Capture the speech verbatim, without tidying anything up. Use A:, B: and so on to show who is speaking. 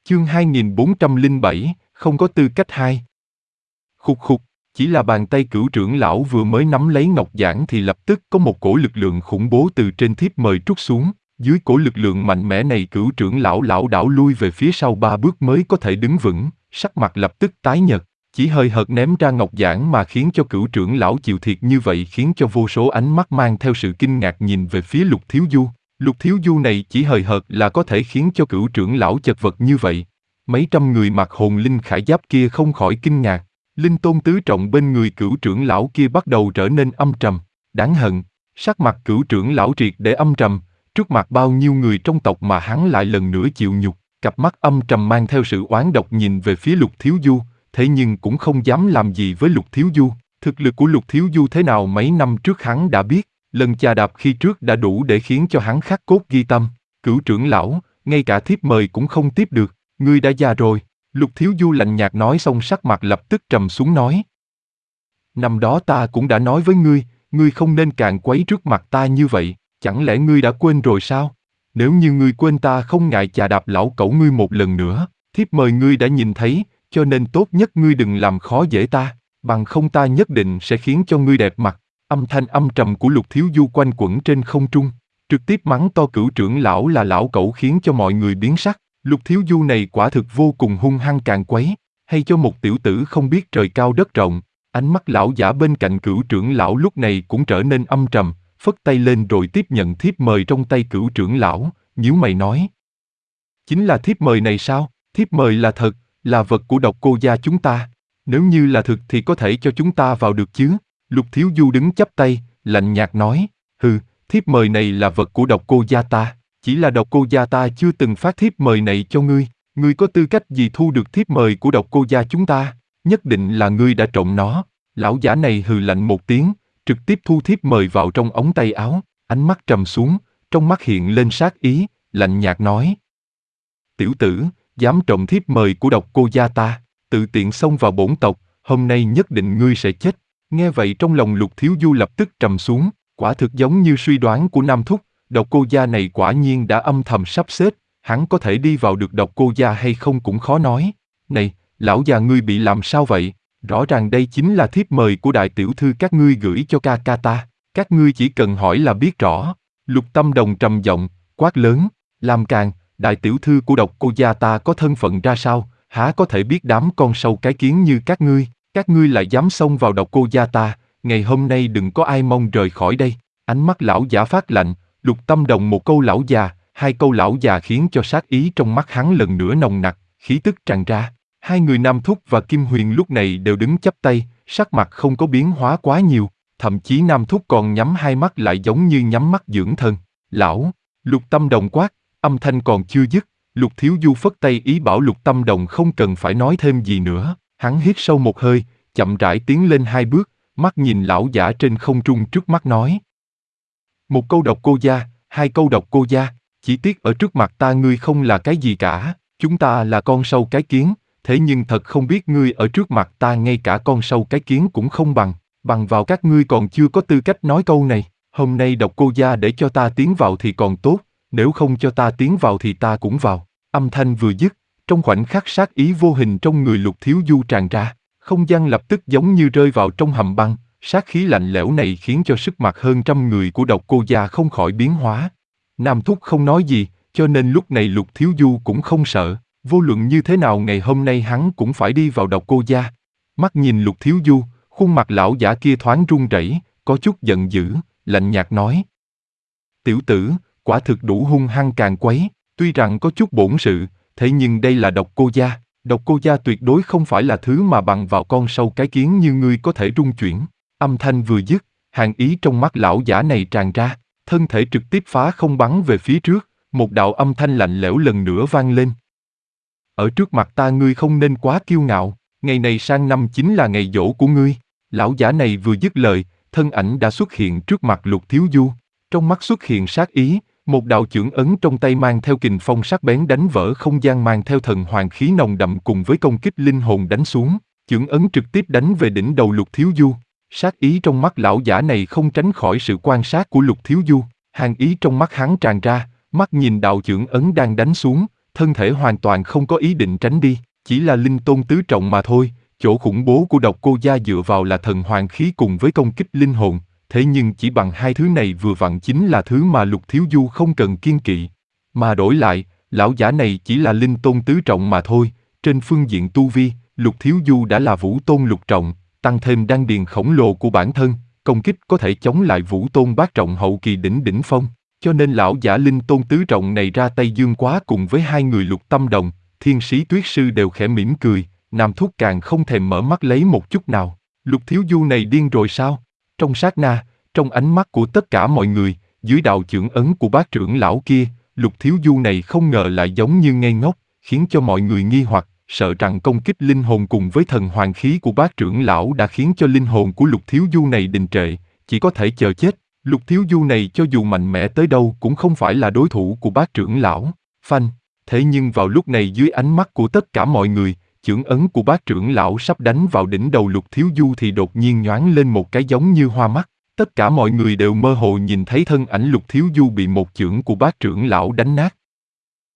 A: Chương hai nghìn bốn trăm lẻ bảy, không có tư cách hai. Khục khục, chỉ là bàn tay cửu trưởng lão vừa mới nắm lấy ngọc giản thì lập tức có một cổ lực lượng khủng bố từ trên thiếp mời trút xuống. Dưới cổ lực lượng mạnh mẽ này cửu trưởng lão lảo đảo lui về phía sau ba bước mới có thể đứng vững, sắc mặt lập tức tái nhợt. Chỉ hơi hợt ném ra ngọc giản mà khiến cho cửu trưởng lão chịu thiệt như vậy khiến cho vô số ánh mắt mang theo sự kinh ngạc nhìn về phía Lục Thiếu Du. Lục Thiếu Du này chỉ hời hợt là có thể khiến cho cửu trưởng lão chật vật như vậy. Mấy trăm người mặc hồn linh khải giáp kia không khỏi kinh ngạc. Linh tôn tứ trọng bên người cửu trưởng lão kia bắt đầu trở nên âm trầm, đáng hận. Sắc mặt cửu trưởng lão triệt để âm trầm, trước mặt bao nhiêu người trong tộc mà hắn lại lần nữa chịu nhục. Cặp mắt âm trầm mang theo sự oán độc nhìn về phía Lục Thiếu Du, thế nhưng cũng không dám làm gì với Lục Thiếu Du. Thực lực của Lục Thiếu Du thế nào mấy năm trước hắn đã biết, lần chà đạp khi trước đã đủ để khiến cho hắn khắc cốt ghi tâm. Cửu trưởng lão, ngay cả thiếp mời cũng không tiếp được, ngươi đã già rồi. Lục Thiếu Du lạnh nhạt nói xong sắc mặt lập tức trầm xuống nói. Năm đó ta cũng đã nói với ngươi, ngươi không nên càn quấy trước mặt ta như vậy, chẳng lẽ ngươi đã quên rồi sao? Nếu như ngươi quên ta không ngại chà đạp lão cẩu ngươi một lần nữa, thiếp mời ngươi đã nhìn thấy, cho nên tốt nhất ngươi đừng làm khó dễ ta, bằng không ta nhất định sẽ khiến cho ngươi đẹp mặt. Âm thanh âm trầm của Lục Thiếu Du quanh quẩn trên không trung, trực tiếp mắng to cửu trưởng lão là lão cẩu khiến cho mọi người biến sắc. Lục Thiếu Du này quả thực vô cùng hung hăng càn quấy, hay cho một tiểu tử không biết trời cao đất rộng. Ánh mắt lão giả bên cạnh cửu trưởng lão lúc này cũng trở nên âm trầm, phất tay lên rồi tiếp nhận thiếp mời trong tay cửu trưởng lão, nhíu mày nói. Chính là thiếp mời này sao? Thiếp mời là thật, là vật của Độc Cô gia chúng ta. Nếu như là thực thì có thể cho chúng ta vào được chứ? Lục Thiếu Du đứng chắp tay, lạnh nhạt nói. Hừ, thiếp mời này là vật của Độc Cô gia ta. Chỉ là Độc Cô gia ta chưa từng phát thiếp mời này cho ngươi. Ngươi có tư cách gì thu được thiếp mời của Độc Cô gia chúng ta? Nhất định là ngươi đã trộm nó. Lão giả này hừ lạnh một tiếng, trực tiếp thu thiếp mời vào trong ống tay áo, ánh mắt trầm xuống, trong mắt hiện lên sát ý, lạnh nhạt nói. Tiểu tử, dám trộm thiếp mời của Độc Cô gia ta, tự tiện xông vào bổn tộc, hôm nay nhất định ngươi sẽ chết. Nghe vậy trong lòng Lục Thiếu Du lập tức trầm xuống, quả thực giống như suy đoán của Nam Thúc, Độc Cô gia này quả nhiên đã âm thầm sắp xếp, hắn có thể đi vào được Độc Cô gia hay không cũng khó nói. Này, lão già ngươi bị làm sao vậy? Rõ ràng đây chính là thiếp mời của đại tiểu thư các ngươi gửi cho ca ca ta, các ngươi chỉ cần hỏi là biết rõ. Lục Tâm Đồng trầm giọng, quát lớn, làm càn, đại tiểu thư của Độc Cô gia ta có thân phận ra sao, há có thể biết đám con sâu cái kiến như các ngươi, các ngươi lại dám xông vào Độc Cô gia ta, ngày hôm nay đừng có ai mong rời khỏi đây. Ánh mắt lão giả phát lạnh, Lục Tâm Đồng một câu lão già, hai câu lão già khiến cho sát ý trong mắt hắn lần nữa nồng nặc, khí tức tràn ra. Hai người Nam Thúc và Kim Huyền lúc này đều đứng chắp tay, sắc mặt không có biến hóa quá nhiều, thậm chí Nam Thúc còn nhắm hai mắt lại giống như nhắm mắt dưỡng thân. Lão, Lục Tâm Đồng quát, âm thanh còn chưa dứt, Lục Thiếu Du phất tay ý bảo Lục Tâm Đồng không cần phải nói thêm gì nữa. Hắn hít sâu một hơi, chậm rãi tiến lên hai bước, mắt nhìn lão giả trên không trung trước mắt nói. Một câu Độc Cô gia, hai câu Độc Cô gia, chỉ tiếc ở trước mặt ta ngươi không là cái gì cả, chúng ta là con sâu cái kiến, thế nhưng thật không biết ngươi ở trước mặt ta ngay cả con sâu cái kiến cũng không bằng, bằng vào các ngươi còn chưa có tư cách nói câu này, hôm nay Độc Cô gia để cho ta tiến vào thì còn tốt, nếu không cho ta tiến vào thì ta cũng vào. Âm thanh vừa dứt, trong khoảnh khắc sát ý vô hình trong người Lục Thiếu Du tràn ra, không gian lập tức giống như rơi vào trong hầm băng, sát khí lạnh lẽo này khiến cho sức mặt hơn trăm người của Độc Cô gia không khỏi biến hóa. Nam Thúc không nói gì, cho nên lúc này Lục Thiếu Du cũng không sợ, vô luận như thế nào ngày hôm nay hắn cũng phải đi vào Độc Cô gia. Mắt nhìn Lục Thiếu Du, khuôn mặt lão giả kia thoáng run rẩy, có chút giận dữ, lạnh nhạt nói. Tiểu tử, quả thực đủ hung hăng càn quấy, tuy rằng có chút bổn sự, thế nhưng đây là Độc Cô gia, Độc Cô gia tuyệt đối không phải là thứ mà bằng vào con sâu cái kiến như ngươi có thể rung chuyển. Âm thanh vừa dứt, hàn ý trong mắt lão giả này tràn ra, thân thể trực tiếp phá không bắn về phía trước, một đạo âm thanh lạnh lẽo lần nữa vang lên. Ở trước mặt ta ngươi không nên quá kiêu ngạo, ngày này sang năm chính là ngày giỗ của ngươi. Lão giả này vừa dứt lời, thân ảnh đã xuất hiện trước mặt Lục Thiếu Du, trong mắt xuất hiện sát ý, một đạo chưởng ấn trong tay mang theo kình phong sắc bén đánh vỡ không gian mang theo thần hoàng khí nồng đậm cùng với công kích linh hồn đánh xuống, chưởng ấn trực tiếp đánh về đỉnh đầu Lục Thiếu Du. Sát ý trong mắt lão giả này không tránh khỏi sự quan sát của Lục Thiếu Du, hàn ý trong mắt hắn tràn ra, mắt nhìn đạo chưởng ấn đang đánh xuống, thân thể hoàn toàn không có ý định tránh đi, chỉ là linh tôn tứ trọng mà thôi. Chỗ khủng bố của độc cô gia dựa vào là thần hoàng khí cùng với công kích linh hồn, thế nhưng chỉ bằng hai thứ này vừa vặn chính là thứ mà Lục Thiếu Du không cần kiêng kỵ. Mà đổi lại, lão giả này chỉ là linh tôn tứ trọng mà thôi, trên phương diện tu vi, Lục Thiếu Du đã là vũ tôn lục trọng, tăng thêm đan điền khổng lồ của bản thân, công kích có thể chống lại vũ tôn bát trọng hậu kỳ đỉnh đỉnh phong, cho nên lão giả linh tôn tứ trọng này ra tay dương quá cùng với hai người Lục Tâm Đồng, Thiên Sĩ Tuyết Sư đều khẽ mỉm cười, Nam Thúc càng không thèm mở mắt lấy một chút nào. Lục Thiếu Du này điên rồi sao? Trong sát na, trong ánh mắt của tất cả mọi người, dưới đạo chưởng ấn của bác trưởng lão kia, Lục Thiếu Du này không ngờ lại giống như ngây ngốc, khiến cho mọi người nghi hoặc, sợ rằng công kích linh hồn cùng với thần hoàng khí của bác trưởng lão đã khiến cho linh hồn của Lục Thiếu Du này đình trệ, chỉ có thể chờ chết. Lục Thiếu Du này cho dù mạnh mẽ tới đâu cũng không phải là đối thủ của bác trưởng lão. Phanh. Thế nhưng vào lúc này dưới ánh mắt của tất cả mọi người, chưởng ấn của bác trưởng lão sắp đánh vào đỉnh đầu Lục Thiếu Du thì đột nhiên nhoáng lên một cái giống như hoa mắt. Tất cả mọi người đều mơ hồ nhìn thấy thân ảnh Lục Thiếu Du bị một chưởng của bác trưởng lão đánh nát.